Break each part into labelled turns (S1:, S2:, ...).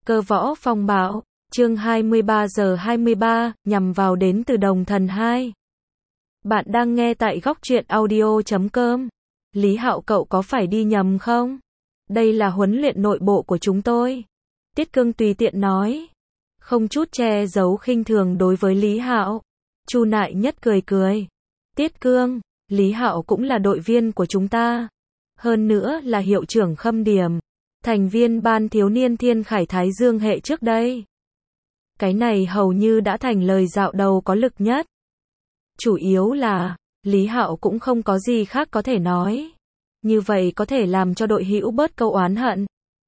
S1: Cơ võ phong bạo, chương 23 giờ 23, nhằm vào đến từ Đồng Thần 2. Bạn đang nghe tại góc truyện audio.com. Lý Hạo cậu có phải đi nhầm không? Đây là huấn luyện nội bộ của chúng tôi. Tiết Cương tùy tiện nói. Không chút che giấu khinh thường đối với Lý Hạo. Chu Nại Nhất cười cười. Tiết Cương, Lý Hạo cũng là đội viên của chúng ta. Hơn nữa là hiệu trưởng Khâm Điểm. Thành viên ban thiếu niên Thiên Khải Thái Dương hệ trước đây. Cái này hầu như đã thành lời dạo đầu có lực nhất. Chủ yếu là, Lý Hạo cũng không có gì khác có thể nói. Như vậy có thể làm cho đội hữu bớt câu oán hận.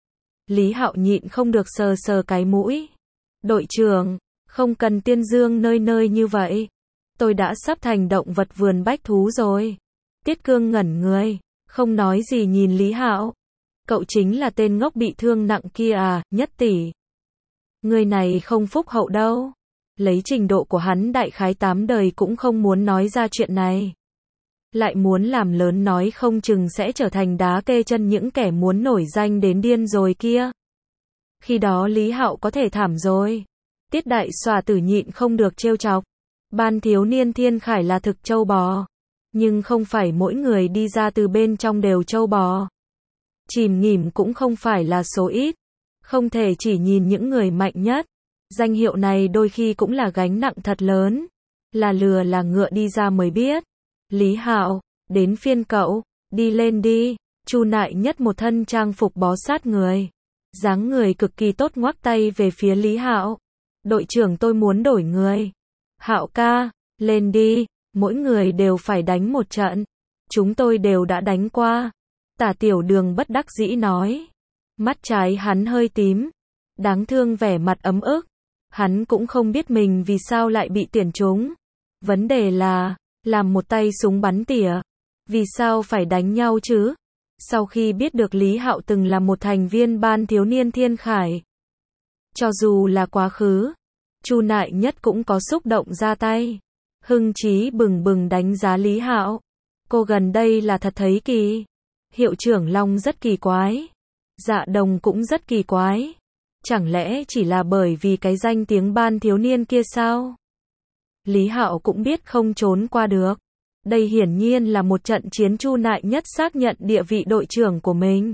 S1: Lý Hạo nhịn không được sờ sờ cái mũi. Đội trưởng, không cần tiên dương nơi nơi như vậy. Tôi đã sắp thành động vật vườn bách thú rồi. Tiết Cương ngẩn người, không nói gì nhìn Lý Hạo. Cậu chính là tên ngốc bị thương nặng kia à, Nhất tỷ. Người này không phúc hậu đâu. Lấy trình độ của hắn đại khái 8 đời cũng không muốn nói ra chuyện này. Lại muốn làm lớn nói không chừng sẽ trở thành đá kê chân những kẻ muốn nổi danh đến điên rồi kia. Khi đó Lý Hạo có thể thảm rồi. Tiết đại xòa tử nhịn không được trêu chọc. Ban thiếu niên Thiên Khải là thực trâu bò. Nhưng không phải mỗi người đi ra từ bên trong đều trâu bò. Chìm nghỉm cũng không phải là số ít. Không thể chỉ nhìn những người mạnh nhất. Danh hiệu này đôi khi cũng là gánh nặng thật lớn. Là lừa là ngựa đi ra mới biết. Lý Hạo, đến phiên cậu, đi lên đi. Chu Nại Nhất một thân trang phục bó sát người. Dáng người cực kỳ tốt ngoắc tay về phía Lý Hạo. Đội trưởng tôi muốn đổi người. Hạo ca, lên đi, mỗi người đều phải đánh một trận. Chúng tôi đều đã đánh qua. Tả Tiểu Đường bất đắc dĩ nói. Mắt trái hắn hơi tím. Đáng thương vẻ mặt ấm ức. Hắn cũng không biết mình vì sao lại bị tuyển trúng. Vấn đề là, làm một tay súng bắn tỉa. Vì sao phải đánh nhau chứ? Sau khi biết được Lý Hạo từng là một thành viên ban thiếu niên Thiên Khải. Cho dù là quá khứ, Chu Nại Nhất cũng có xúc động ra tay. Hưng chí bừng bừng đánh giá Lý Hạo. Cô gần đây là thật thấy kỳ. Hiệu trưởng Long rất kỳ quái. Dạ Đồng cũng rất kỳ quái. Chẳng lẽ chỉ là bởi vì cái danh tiếng ban thiếu niên kia sao? Lý Hạo cũng biết không trốn qua được. Đây hiển nhiên là một trận chiến. Chu Nại Nhất xác nhận địa vị đội trưởng của mình.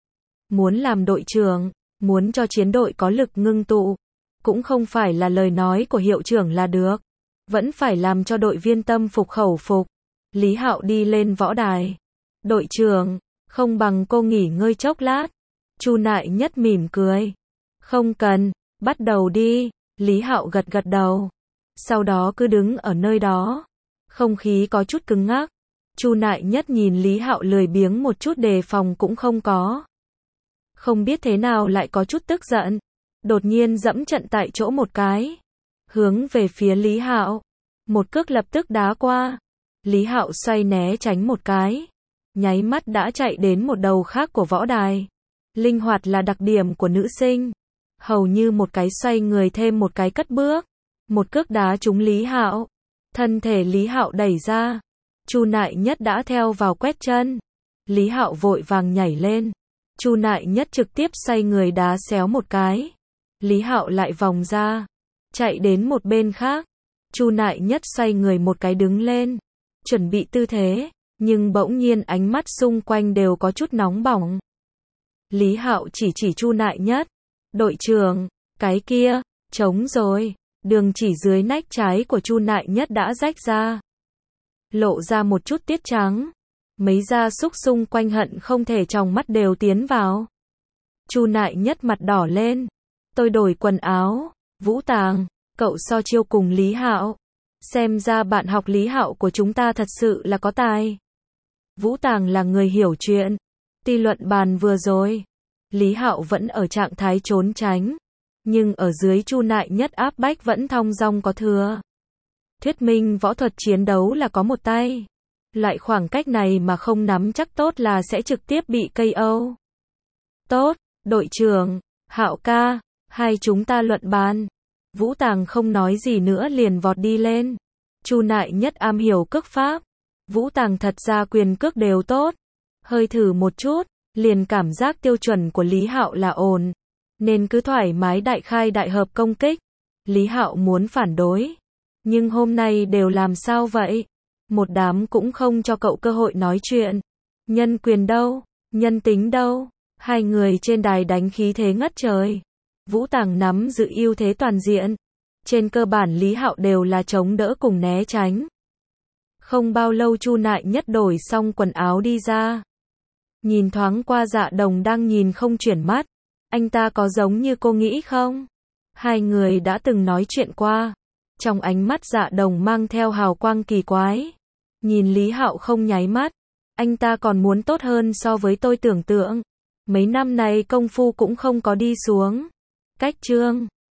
S1: Muốn làm đội trưởng, muốn cho chiến đội có lực ngưng tụ, cũng không phải là lời nói của hiệu trưởng là được. Vẫn phải làm cho đội viên tâm phục khẩu phục. Lý Hạo đi lên võ đài. Đội trưởng, không bằng cô nghỉ ngơi chốc lát. Chu Nại Nhất mỉm cười. Không cần, bắt đầu đi. Lý Hạo gật gật đầu. Sau đó cứ đứng ở nơi đó. Không khí có chút cứng ngắc. Chu Nại Nhất nhìn Lý Hạo lười biếng một chút đề phòng cũng không có. Không biết thế nào lại có chút tức giận. Đột nhiên dẫm trận tại chỗ một cái. Hướng về phía Lý Hạo. Một cước lập tức đá qua. Lý Hạo xoay né tránh một cái. Nháy mắt đã chạy đến một đầu khác của võ đài. Linh hoạt là đặc điểm của nữ sinh. Hầu như một cái xoay người thêm một cái cất bước. Một cước đá trúng Lý Hạo. Thân thể Lý Hạo đẩy ra. Chu Nại Nhất đã theo vào quét chân. Lý Hạo vội vàng nhảy lên. Chu Nại Nhất trực tiếp xoay người đá xéo một cái. Lý Hạo lại vòng ra. Chạy đến một bên khác. Chu Nại Nhất xoay người một cái đứng lên. Chuẩn bị tư thế. Nhưng bỗng nhiên ánh mắt xung quanh đều có chút nóng bỏng. Lý Hạo chỉ Chu Nại Nhất. Đội trưởng, cái kia, trống rồi. Đường chỉ dưới nách trái của Chu Nại Nhất đã rách ra. Lộ ra một chút tiết trắng. Mấy gia súc xung quanh hận không thể tròng mắt đều tiến vào. Chu Nại Nhất mặt đỏ lên. Tôi đổi quần áo. Vũ Tàng, cậu so chiêu cùng Lý Hạo. Xem ra bạn học Lý Hạo của chúng ta thật sự là có tài. Vũ Tàng là người hiểu chuyện. Tuy luận bàn vừa rồi, Lý Hạo vẫn ở trạng thái trốn tránh. Nhưng ở dưới Chu Nại Nhất áp bách vẫn thong dong có thừa. Thuyết minh võ thuật chiến đấu là có một tay. Loại khoảng cách này mà không nắm chắc tốt là sẽ trực tiếp bị KO. Tốt, đội trưởng, Hạo ca, hai chúng ta luận bàn. Vũ Tàng không nói gì nữa liền vọt đi lên. Chu Nại Nhất am hiểu cước pháp. Vũ Tàng thật ra quyền cước đều tốt. Hơi thử một chút, liền cảm giác tiêu chuẩn của Lý Hạo là ổn. nên cứ thoải mái đại khai đại hợp công kích. Lý Hạo muốn phản đối, nhưng hôm nay đều làm sao vậy? Một đám cũng không cho cậu cơ hội nói chuyện. Nhân quyền đâu? Nhân tính đâu? Hai người trên đài đánh khí thế ngất trời. Vũ Tàng nắm giữ ưu thế toàn diện. Trên cơ bản Lý Hạo đều là chống đỡ cùng né tránh. Không bao lâu Chu Nại Nhất đổi xong quần áo đi ra. Nhìn thoáng qua Dạ Đồng đang nhìn không chuyển mắt. Anh ta có giống như cô nghĩ không? Hai người đã từng nói chuyện qua. Trong ánh mắt Dạ Đồng mang theo hào quang kỳ quái. Nhìn Lý Hạo không nháy mắt. Anh ta còn muốn tốt hơn so với tôi tưởng tượng. Mấy năm này công phu cũng không có đi xuống. Cách chương